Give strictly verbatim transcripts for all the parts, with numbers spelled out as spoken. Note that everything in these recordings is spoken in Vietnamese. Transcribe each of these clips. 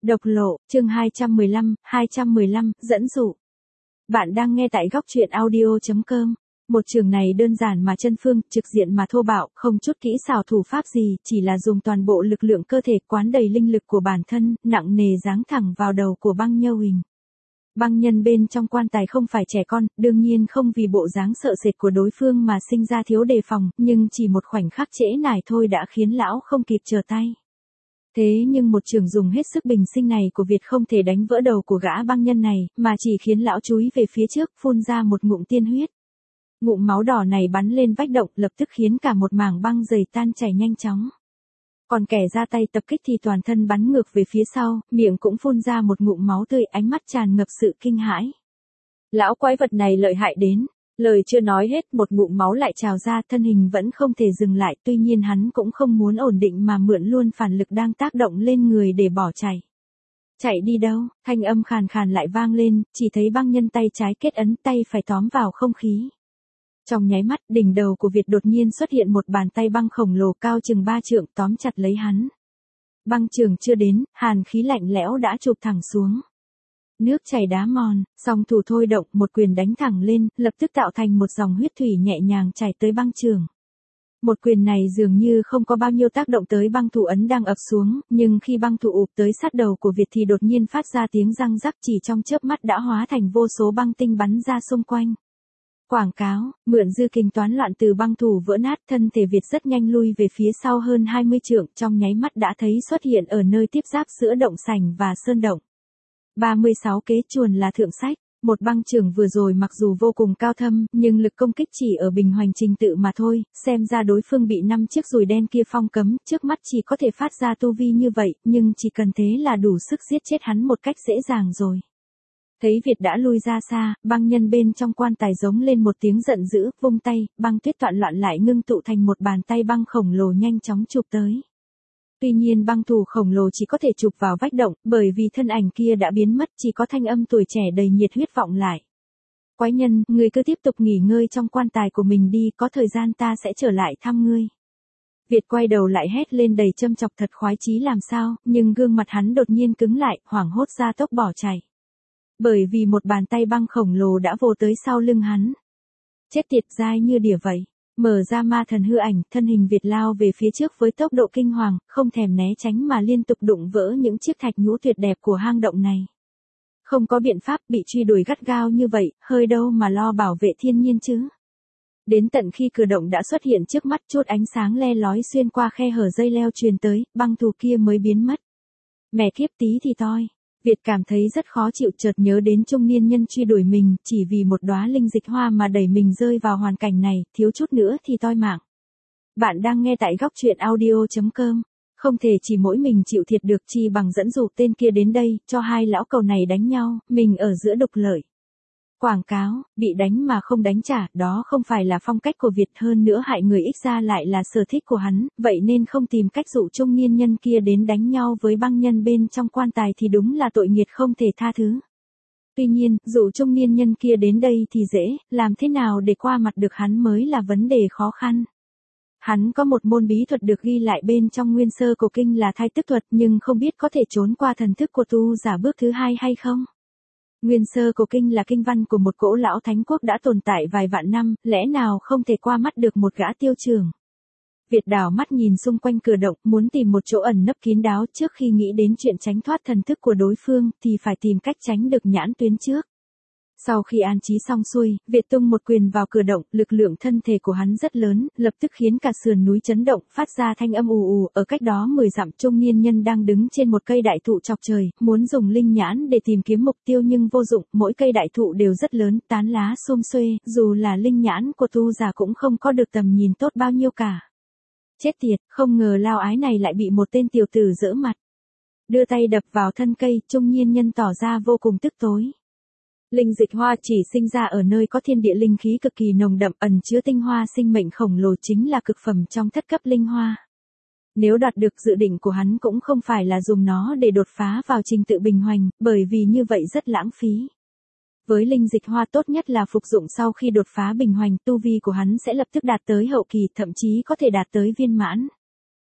Độc lộ, chương hai trăm mười lăm, hai trăm mười lăm, dẫn dụ. Bạn đang nghe tại góc truyện audio chấm com. Một trường này đơn giản mà chân phương, trực diện mà thô bạo, không chút kỹ xảo thủ pháp gì, chỉ là dùng toàn bộ lực lượng cơ thể quán đầy linh lực của bản thân, nặng nề giáng thẳng vào đầu của Băng Nhâu Hình. Băng Nhân bên trong quan tài không phải trẻ con, đương nhiên không vì bộ dáng sợ sệt của đối phương mà sinh ra thiếu đề phòng, nhưng chỉ một khoảnh khắc trễ nải thôi đã khiến lão không kịp trở tay. Thế nhưng một trường dùng hết sức bình sinh này của Việt không thể đánh vỡ đầu của gã băng nhân này, mà chỉ khiến lão chúi về phía trước, phun ra một ngụm tiên huyết. Ngụm máu đỏ này bắn lên vách động, lập tức khiến cả một mảng băng dày tan chảy nhanh chóng. Còn kẻ ra tay tập kích thì toàn thân bắn ngược về phía sau, miệng cũng phun ra một ngụm máu tươi, ánh mắt tràn ngập sự kinh hãi. Lão quái vật này lợi hại đến. Lời chưa nói hết, một ngụm máu lại trào ra, thân hình vẫn không thể dừng lại, tuy nhiên hắn cũng không muốn ổn định mà mượn luôn phản lực đang tác động lên người để bỏ chạy. Chạy đi đâu? Thanh âm khàn khàn lại vang lên, chỉ thấy băng nhân tay trái kết ấn, tay phải tóm vào không khí. Trong nháy mắt, đỉnh đầu của Việt đột nhiên xuất hiện một bàn tay băng khổng lồ cao chừng ba trượng tóm chặt lấy hắn. Băng trường chưa đến, hàn khí lạnh lẽo đã chụp thẳng xuống. Nước chảy đá mòn, song thủ thôi động, một quyền đánh thẳng lên, lập tức tạo thành một dòng huyết thủy nhẹ nhàng chảy tới băng trường. Một quyền này dường như không có bao nhiêu tác động tới băng thủ ấn đang ập xuống, nhưng khi băng thủ ụp tới sát đầu của Việt thì đột nhiên phát ra tiếng răng rắc, chỉ trong chớp mắt đã hóa thành vô số băng tinh bắn ra xung quanh. Quảng cáo, mượn dư kình toán loạn từ băng thủ vỡ nát, thân thể Việt rất nhanh lui về phía sau hơn hai mươi trượng, trong nháy mắt đã thấy xuất hiện ở nơi tiếp giáp giữa động sảnh và sơn động. ba mươi sáu kế chuồn là thượng sách, một băng trường vừa rồi mặc dù vô cùng cao thâm, nhưng lực công kích chỉ ở bình hoành trình tự mà thôi, xem ra đối phương bị năm chiếc dùi đen kia phong cấm, trước mắt chỉ có thể phát ra tu vi như vậy, nhưng chỉ cần thế là đủ sức giết chết hắn một cách dễ dàng rồi. Thấy Việt đã lui ra xa, băng nhân bên trong quan tài giống lên một tiếng giận dữ, vung tay, băng tuyết toạn loạn lại ngưng tụ thành một bàn tay băng khổng lồ nhanh chóng chụp tới. Tuy nhiên băng thủ khổng lồ chỉ có thể chụp vào vách động, bởi vì thân ảnh kia đã biến mất, chỉ có thanh âm tuổi trẻ đầy nhiệt huyết vọng lại. Quái nhân, ngươi cứ tiếp tục nghỉ ngơi trong quan tài của mình đi, có thời gian ta sẽ trở lại thăm ngươi. Việt quay đầu lại hét lên đầy châm chọc, thật khoái chí làm sao, nhưng gương mặt hắn đột nhiên cứng lại, hoảng hốt ra tốc bỏ chạy. Bởi vì một bàn tay băng khổng lồ đã vồ tới sau lưng hắn. Chết tiệt, dai như đỉa vậy. Mở ra ma thần hư ảnh, thân hình Việt lao về phía trước với tốc độ kinh hoàng, không thèm né tránh mà liên tục đụng vỡ những chiếc thạch nhũ tuyệt đẹp của hang động này. Không có biện pháp, bị truy đuổi gắt gao như vậy, hơi đâu mà lo bảo vệ thiên nhiên chứ. Đến tận khi cửa động đã xuất hiện trước mắt, chút ánh sáng le lói xuyên qua khe hở dây leo truyền tới, băng thù kia mới biến mất. Mẹ kiếp tí thì toi. Việt cảm thấy rất khó chịu, chợt nhớ đến trung niên nhân truy đuổi mình, chỉ vì một đóa linh dịch hoa mà đẩy mình rơi vào hoàn cảnh này, thiếu chút nữa thì toi mạng. Bạn đang nghe tại góc truyện audio chấm com. Không thể chỉ mỗi mình chịu thiệt được, chi bằng dẫn dụ tên kia đến đây, cho hai lão cầu này đánh nhau, mình ở giữa đục lợi. Quảng cáo, bị đánh mà không đánh trả, đó không phải là phong cách của Việt, hơn nữa hại người ích ra lại là sở thích của hắn, vậy nên không tìm cách dụ trung niên nhân kia đến đánh nhau với băng nhân bên trong quan tài thì đúng là tội nghiệt không thể tha thứ. Tuy nhiên, dụ trung niên nhân kia đến đây thì dễ, làm thế nào để qua mặt được hắn mới là vấn đề khó khăn. Hắn có một môn bí thuật được ghi lại bên trong nguyên sơ cổ kinh là thai tức thuật, nhưng không biết có thể trốn qua thần thức của tu giả bước thứ hai hay không. Nguyên sơ cổ kinh là kinh văn của một cỗ lão thánh quốc đã tồn tại vài vạn năm, lẽ nào không thể qua mắt được một gã tiêu trường. Việt đảo mắt nhìn xung quanh cửa động, muốn tìm một chỗ ẩn nấp kín đáo, trước khi nghĩ đến chuyện tránh thoát thần thức của đối phương, thì phải tìm cách tránh được nhãn tuyến trước. Sau khi an trí xong xuôi, Việt tung một quyền vào cửa động, lực lượng thân thể của hắn rất lớn, lập tức khiến cả sườn núi chấn động, phát ra thanh âm ù ù, ở cách đó mười dặm trung niên nhân đang đứng trên một cây đại thụ chọc trời, muốn dùng linh nhãn để tìm kiếm mục tiêu nhưng vô dụng, mỗi cây đại thụ đều rất lớn, tán lá xum xuê, dù là linh nhãn của tu giả cũng không có được tầm nhìn tốt bao nhiêu cả. Chết tiệt, không ngờ lao ái này lại bị một tên tiểu tử giỡn mặt. Đưa tay đập vào thân cây, trung niên nhân tỏ ra vô cùng tức tối. Linh dịch hoa chỉ sinh ra ở nơi có thiên địa linh khí cực kỳ nồng đậm, ẩn chứa tinh hoa sinh mệnh khổng lồ, chính là cực phẩm trong thất cấp linh hoa. Nếu đoạt được, dự định của hắn cũng không phải là dùng nó để đột phá vào trình tự bình hoành, bởi vì như vậy rất lãng phí. Với linh dịch hoa tốt nhất là phục dụng sau khi đột phá bình hoành, tu vi của hắn sẽ lập tức đạt tới hậu kỳ, thậm chí có thể đạt tới viên mãn.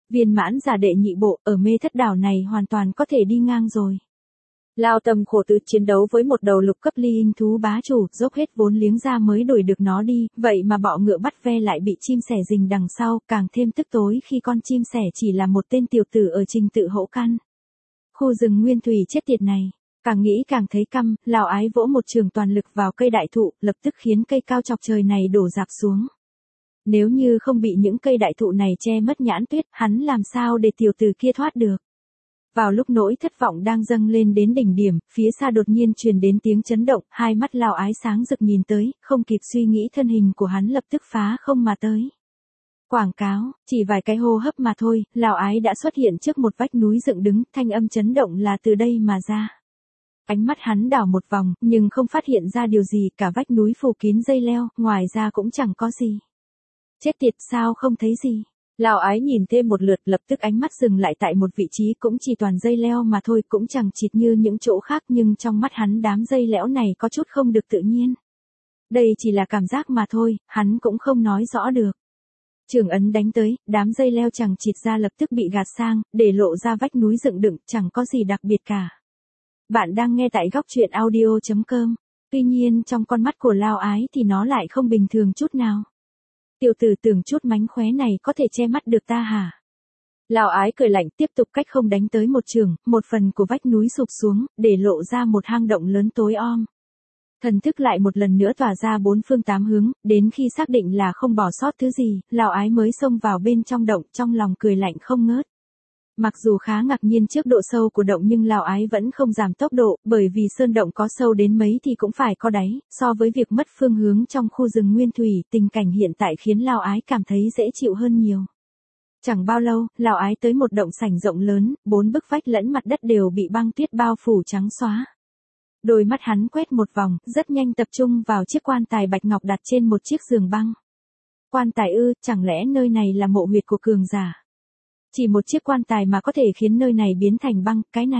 Viên mãn giả đệ nhị bộ, ở mê thất đảo này hoàn toàn có thể đi ngang rồi. Lao tâm khổ tứ chiến đấu với một đầu lục cấp ly hình thú bá chủ, dốc hết vốn liếng ra mới đuổi được nó đi, vậy mà bọ ngựa bắt ve lại bị chim sẻ rình đằng sau, càng thêm tức tối khi con chim sẻ chỉ là một tên tiểu tử ở trình tự hậu căn. Khu rừng nguyên thủy chết tiệt này, càng nghĩ càng thấy căm, Lão Ái vỗ một trường toàn lực vào cây đại thụ, lập tức khiến cây cao chọc trời này đổ rạp xuống. Nếu như không bị những cây đại thụ này che mất nhãn tuyết, hắn làm sao để tiểu tử kia thoát được. Vào lúc nỗi thất vọng đang dâng lên đến đỉnh điểm, phía xa đột nhiên truyền đến tiếng chấn động, hai mắt Lão Ái sáng rực nhìn tới, không kịp suy nghĩ thân hình của hắn lập tức phá không mà tới. Quảng cáo, chỉ vài cái hô hấp mà thôi, Lão Ái đã xuất hiện trước một vách núi dựng đứng, thanh âm chấn động là từ đây mà ra. Ánh mắt hắn đảo một vòng, nhưng không phát hiện ra điều gì, cả vách núi phủ kín dây leo, ngoài ra cũng chẳng có gì. Chết tiệt, sao không thấy gì? Lão Ái nhìn thêm một lượt, lập tức ánh mắt dừng lại tại một vị trí cũng chỉ toàn dây leo mà thôi, cũng chẳng chịt như những chỗ khác, nhưng trong mắt hắn đám dây lẽo này có chút không được tự nhiên. Đây chỉ là cảm giác mà thôi, hắn cũng không nói rõ được. Trường ấn đánh tới, đám dây leo chẳng chịt ra lập tức bị gạt sang, để lộ ra vách núi dựng đựng, chẳng có gì đặc biệt cả. Bạn đang nghe tại góc truyện audio chấm com. Tuy nhiên trong con mắt của Lão Ái thì nó lại không bình thường chút nào. Tiểu tử tưởng chút mánh khóe này có thể che mắt được ta hả? Lão Ái cười lạnh tiếp tục cách không đánh tới một trường, một phần của vách núi sụp xuống, để lộ ra một hang động lớn tối om. Thần thức lại một lần nữa tỏa ra bốn phương tám hướng, đến khi xác định là không bỏ sót thứ gì, Lão Ái mới xông vào bên trong động, trong lòng cười lạnh không ngớt. Mặc dù khá ngạc nhiên trước độ sâu của động nhưng Lão Ái vẫn không giảm tốc độ, bởi vì sơn động có sâu đến mấy thì cũng phải có đáy, so với việc mất phương hướng trong khu rừng nguyên thủy, tình cảnh hiện tại khiến Lão Ái cảm thấy dễ chịu hơn nhiều. Chẳng bao lâu, Lão Ái tới một động sảnh rộng lớn, bốn bức vách lẫn mặt đất đều bị băng tuyết bao phủ trắng xóa. Đôi mắt hắn quét một vòng, rất nhanh tập trung vào chiếc quan tài bạch ngọc đặt trên một chiếc giường băng. Quan tài ư, chẳng lẽ nơi này là mộ huyệt của cường giả? Chỉ một chiếc quan tài mà có thể khiến nơi này biến thành băng, cái này.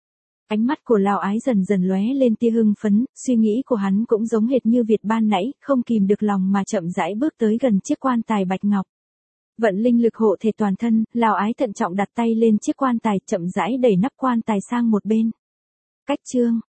Ánh mắt của Lão Ái dần dần lóe lên tia hưng phấn, suy nghĩ của hắn cũng giống hệt như Việt ban nãy, không kìm được lòng mà chậm rãi bước tới gần chiếc quan tài bạch ngọc. Vận linh lực hộ thể toàn thân, Lão Ái thận trọng đặt tay lên chiếc quan tài, chậm rãi đẩy nắp quan tài sang một bên. Cách chương,